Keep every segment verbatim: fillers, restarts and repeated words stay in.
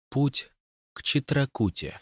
Путь к Читракуте.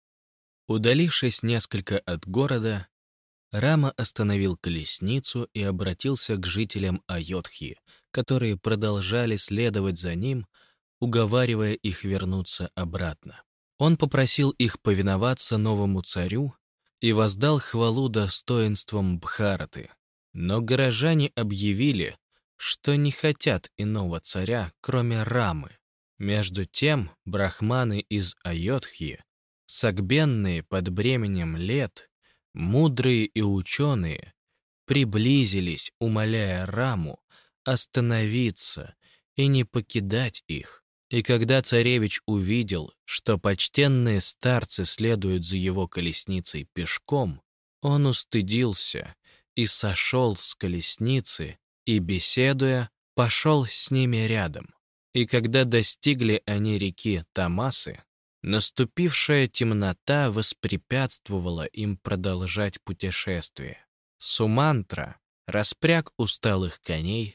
Удалившись несколько от города, Рама остановил колесницу и обратился к жителям Айодхи, которые продолжали следовать за ним, уговаривая их вернуться обратно. Он попросил их повиноваться новому царю и воздал хвалу достоинствам Бхараты. Но горожане объявили, что не хотят иного царя, кроме Рамы. Между тем брахманы из Айодхи, согбенные под бременем лет, мудрые и ученые, приблизились, умоляя Раму остановиться и не покидать их. И когда царевич увидел, что почтенные старцы следуют за его колесницей пешком, он устыдился и сошел с колесницы и, беседуя, пошел с ними рядом. И когда достигли они реки Тамасы, наступившая темнота воспрепятствовала им продолжать путешествие. Сумантра распряг усталых коней,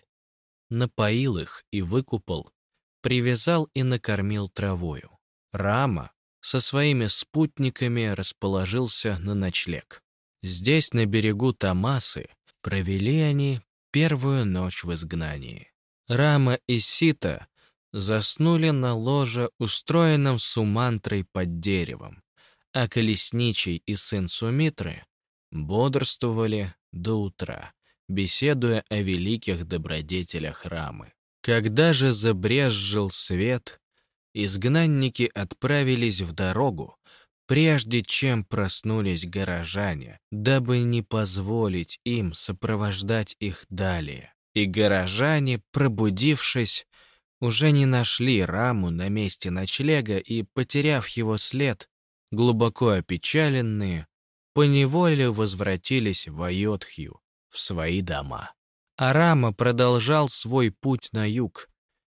напоил их и выкупал, привязал и накормил травою. Рама со своими спутниками расположился на ночлег. Здесь, на берегу Тамасы, провели они первую ночь в изгнании. Рама и Сита заснули на ложе, устроенном Сумантрой под деревом, а колесничий и сын Сумитры бодрствовали до утра, беседуя о великих добродетелях Рамы. Когда же забрезжил свет, изгнанники отправились в дорогу, прежде чем проснулись горожане, дабы не позволить им сопровождать их далее. И горожане, пробудившись, уже не нашли Раму на месте ночлега и, потеряв его след, глубоко опечаленные, поневоле возвратились в Айодхью, в свои дома. А Рама продолжал свой путь на юг.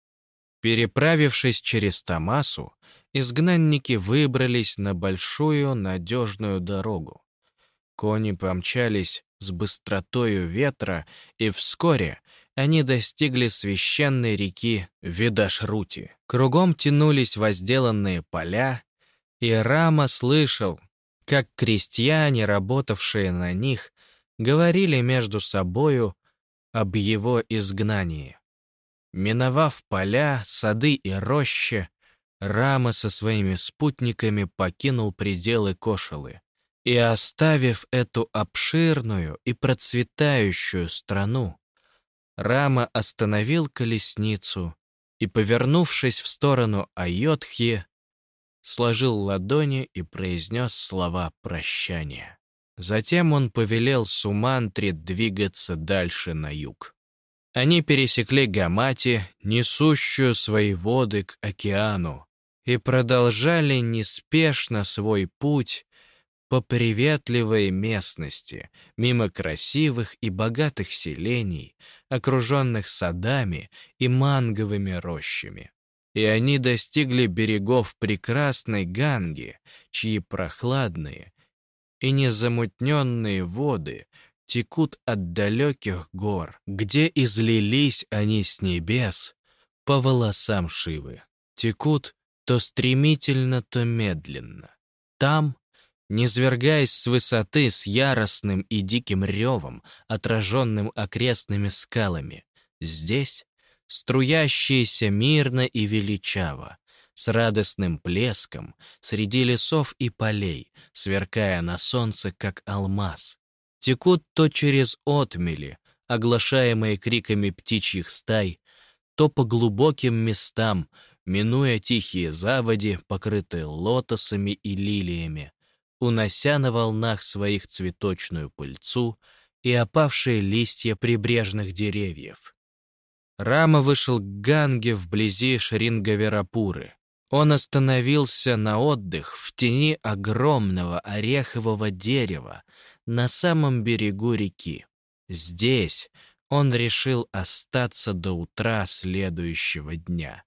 Переправившись через Тамасу, изгнанники выбрались на большую надежную дорогу. Кони помчались с быстротою ветра, и вскоре они достигли священной реки Видашрути. Кругом тянулись возделанные поля, и Рама слышал, как крестьяне, работавшие на них, говорили между собою об его изгнании. Миновав поля, сады и рощи, Рама со своими спутниками покинул пределы Кошалы и, оставив эту обширную и процветающую страну, Рама остановил колесницу и, повернувшись в сторону Айодхи, сложил ладони и произнес слова прощания. Затем он повелел Сумантре двигаться дальше на юг. Они пересекли Гамати, несущую свои воды к океану, и продолжали неспешно свой путь по приветливой местности, мимо красивых и богатых селений, окруженных садами и манговыми рощами. И они достигли берегов прекрасной Ганги, чьи прохладные и незамутненные воды текут от далеких гор, где излились они с небес по волосам Шивы. Текут то стремительно, то медленно. Там, низвергаясь с высоты с яростным и диким ревом, отраженным окрестными скалами, здесь струящиеся мирно и величаво, с радостным плеском, среди лесов и полей, сверкая на солнце, как алмаз. Текут то через отмели, оглашаемые криками птичьих стай, то по глубоким местам, минуя тихие заводи, покрытые лотосами и лилиями, унося на волнах своих цветочную пыльцу и опавшие листья прибрежных деревьев. Рама вышел к Ганге вблизи Шрингаварапуры. Он остановился на отдых в тени огромного орехового дерева на самом берегу реки. Здесь он решил остаться до утра следующего дня.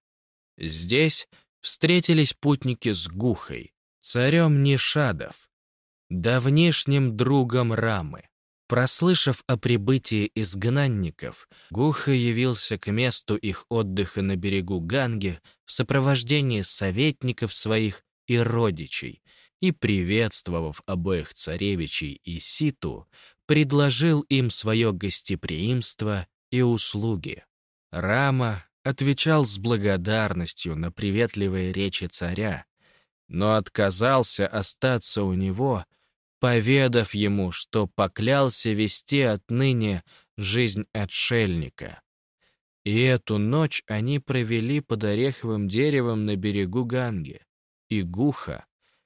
Здесь встретились путники с Гухой, царем Нишадов, давнишним другом Рамы. Прослышав о прибытии изгнанников, Гуха явился к месту их отдыха на берегу Ганги в сопровождении советников своих и родичей, и, приветствовав обоих царевичей и Ситу, предложил им свое гостеприимство и услуги. Рама отвечал с благодарностью на приветливые речи царя, но отказался остаться у него, поведав ему, что поклялся вести отныне жизнь отшельника. И эту ночь они провели под ореховым деревом на берегу Ганги, и Гуха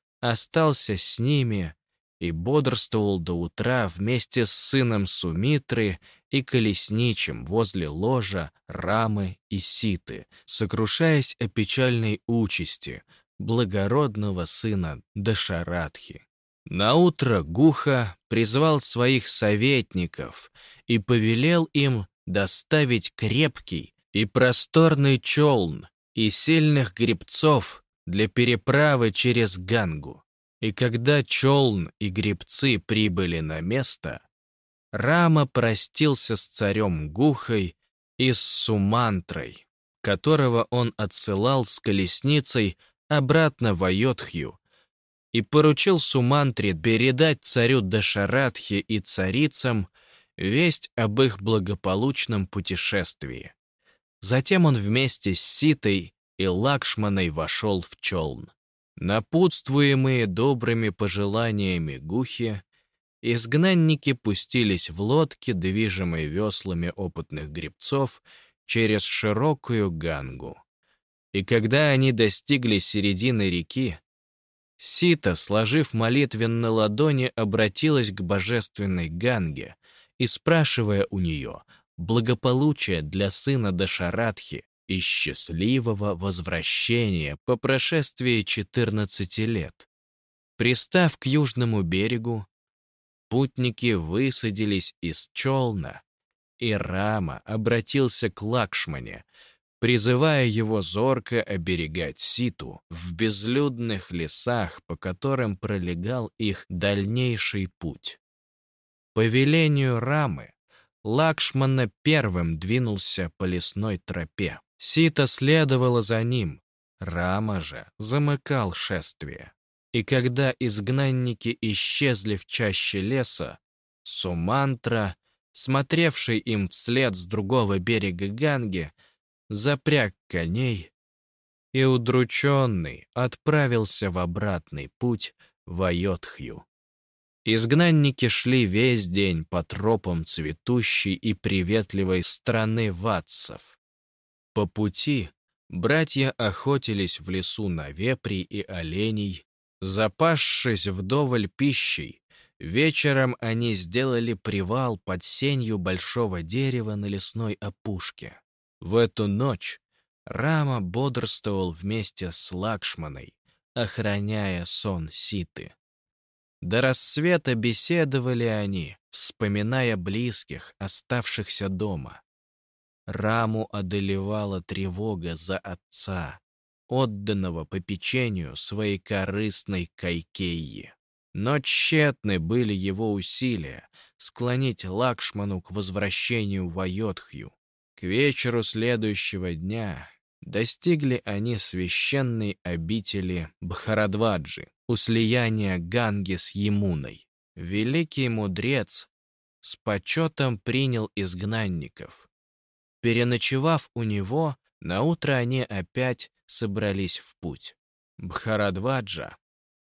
остался с ними и бодрствовал до утра вместе с сыном Сумитры и колесничим возле ложа Рамы и Ситы, сокрушаясь о печальной участи благородного сына Дашаратхи. Наутро Гуха призвал своих советников и повелел им доставить крепкий и просторный челн и сильных гребцов для переправы через Гангу. И когда челн и гребцы прибыли на место, Рама простился с царем Гухой и с Сумантрой, которого он отсылал с колесницей обратно в Айодхью, и поручил Сумантре передать царю Дашаратхе и царицам весть об их благополучном путешествии. Затем он вместе с Ситой и Лакшманой вошел в челн. Напутствуемые добрыми пожеланиями Гухи, изгнанники пустились в лодки, движимые веслами опытных гребцов, через широкую Гангу. И когда они достигли середины реки, Сита, сложив молитвенно ладони, обратилась к божественной Ганге и, спрашивая у нее благополучия для сына Дашаратхи и счастливого возвращения по прошествии четырнадцати лет. Пристав к южному берегу, путники высадились из челна, и Рама обратился к Лакшмане, призывая его зорко оберегать Ситу в безлюдных лесах, по которым пролегал их дальнейший путь. По велению Рамы Лакшмана первым двинулся по лесной тропе. Сита следовала за ним, Рама же замыкал шествие. И когда изгнанники исчезли в чаще леса, Сумантра, смотревший им вслед с другого берега Ганги, запряг коней и, удрученный, отправился в обратный путь в Айодхью. Изгнанники шли весь день по тропам цветущей и приветливой страны ватсов. По пути братья охотились в лесу на вепрей и оленей. Запасшись вдоволь пищей, вечером они сделали привал под сенью большого дерева на лесной опушке. В эту ночь Рама бодрствовал вместе с Лакшманой, охраняя сон Ситы. До рассвета беседовали они, вспоминая близких, оставшихся дома. Раму одолевала тревога за отца, отданного попечению своей корыстной Кайкейи. Но тщетны были его усилия склонить Лакшману к возвращению в Айодхью. К вечеру следующего дня достигли они священной обители Бхарадваджи, у слияния Ганги с Ямуной. Великий мудрец с почетом принял изгнанников. Переночевав у него, наутро они опять собрались в путь. Бхарадваджа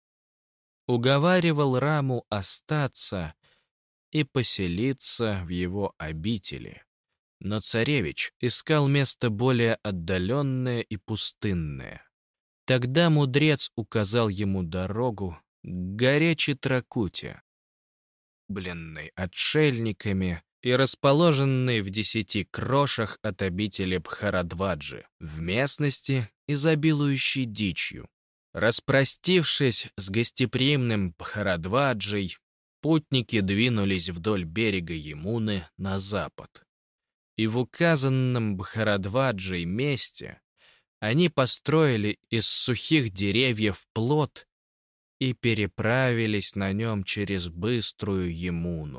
уговаривал Раму остаться и поселиться в его обители, но царевич искал место более отдаленное и пустынное. Тогда мудрец указал ему дорогу к горе Читракути, бленной отшельниками и расположенной в десяти крошах от обители Бхарадваджи, в местности, изобилующей дичью. Распростившись с гостеприимным Бхарадваджей, путники двинулись вдоль берега Ямуны на запад. И в указанном Бхарадваджей месте они построили из сухих деревьев плот и переправились на нем через быструю Ямуну.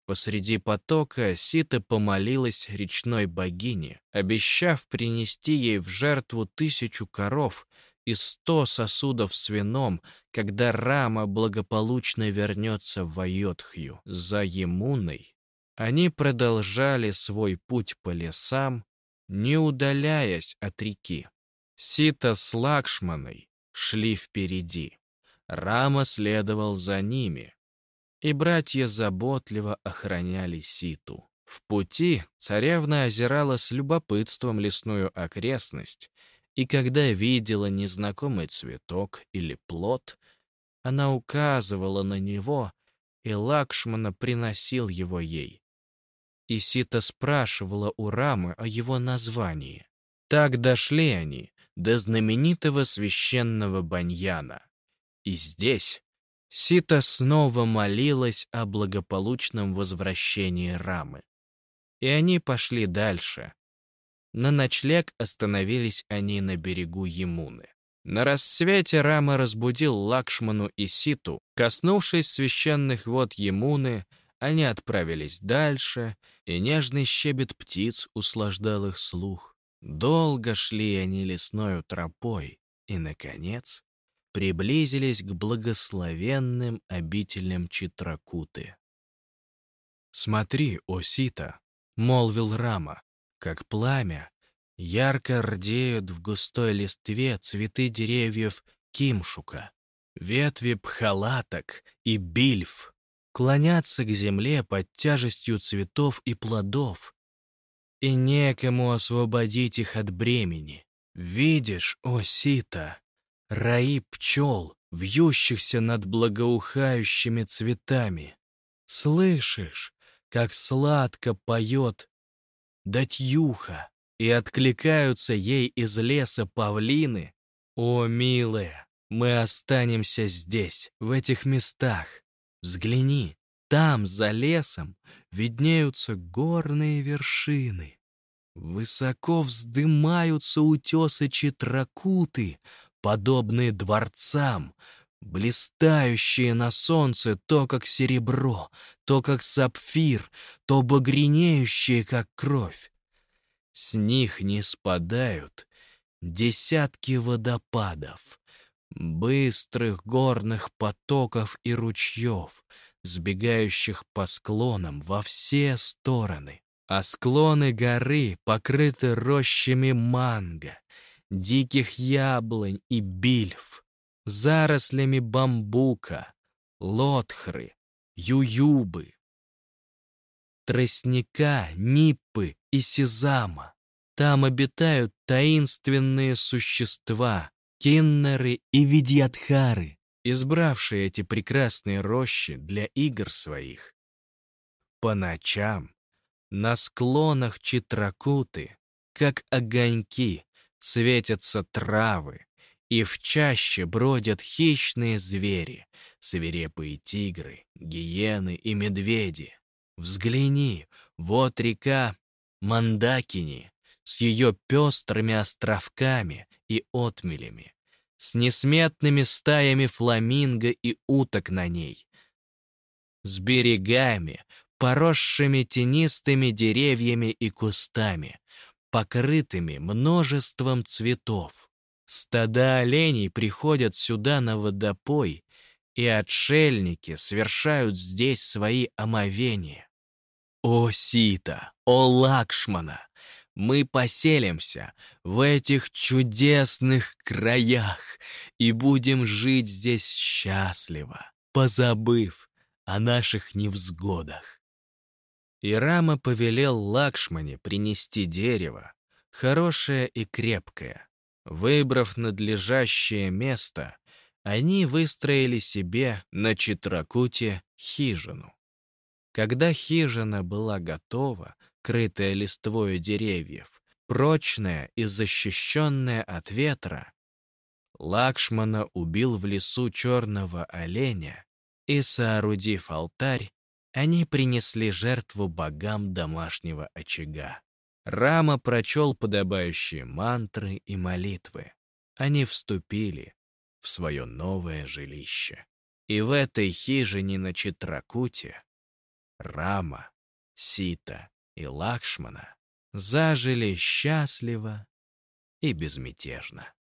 Посреди потока Сита помолилась речной богине, обещав принести ей в жертву тысячу коров и сто сосудов с вином, когда Рама благополучно вернется в Айодхью. За Емуной они продолжали свой путь по лесам, не удаляясь от реки. Сита с Лакшманой шли впереди. Рама следовал за ними, и братья заботливо охраняли Ситу. В пути царевна озирала с любопытством лесную окрестность, и когда видела незнакомый цветок или плод, она указывала на него, и Лакшмана приносил его ей. И Сита спрашивала у Рамы о его названии. Так дошли они до знаменитого священного баньяна. И здесь Сита снова молилась о благополучном возвращении Рамы. И они пошли дальше. На ночлег остановились они на берегу Емуны. На рассвете Рама разбудил Лакшману и Ситу. Коснувшись священных вод Емуны, они отправились дальше, и нежный щебет птиц услаждал их слух. Долго шли они лесною тропой, и, наконец, приблизились к благословенным обителям Читракуты. «Смотри, о Сита!» — молвил Рама, — «как пламя ярко рдеют в густой листве цветы деревьев кимшука, ветви пхалаток и бильф клонятся к земле под тяжестью цветов и плодов, и некому освободить их от бремени. Видишь, о Сита, раи пчел, вьющихся над благоухающими цветами. Слышишь, как сладко поет датьюха, и откликаются ей из леса павлины? О, милая, мы останемся здесь, в этих местах. Взгляни, там, за лесом, виднеются горные вершины. Высоко вздымаются утесы Читракуты, подобные дворцам, блистающие на солнце то как серебро, то как сапфир, то багрянеющие, как кровь. С них не спадают десятки водопадов, быстрых горных потоков и ручьев, сбегающих по склонам во все стороны. А склоны горы покрыты рощами манго, диких яблонь и бильф, зарослями бамбука, лотхры, ююбы, тростника, ниппы и сезама. Там обитают таинственные существа, киннеры и видьядхары, избравшие эти прекрасные рощи для игр своих. По ночам на склонах Читракуты, как огоньки, светятся травы, и в чаще бродят хищные звери, свирепые тигры, гиены и медведи. Взгляни, вот река Мандакини с ее пестрыми островками и отмелями, с несметными стаями фламинго и уток на ней, с берегами, поросшими тенистыми деревьями и кустами, покрытыми множеством цветов. Стада оленей приходят сюда на водопой, и отшельники совершают здесь свои омовения. О Сита, о Лакшмана, мы поселимся в этих чудесных краях и будем жить здесь счастливо, позабыв о наших невзгодах. И Рама повелел Лакшмане принести дерево, хорошее и крепкое. Выбрав надлежащее место, они выстроили себе на Читракуте хижину. Когда хижина была готова, крытая листвою деревьев, прочная и защищенная от ветра, Лакшмана убил в лесу черного оленя, и, соорудив алтарь, они принесли жертву богам домашнего очага. Рама прочел подобающие мантры и молитвы. Они вступили в свое новое жилище. И в этой хижине на Читракуте Рама, Сита и Лакшмана зажили счастливо и безмятежно.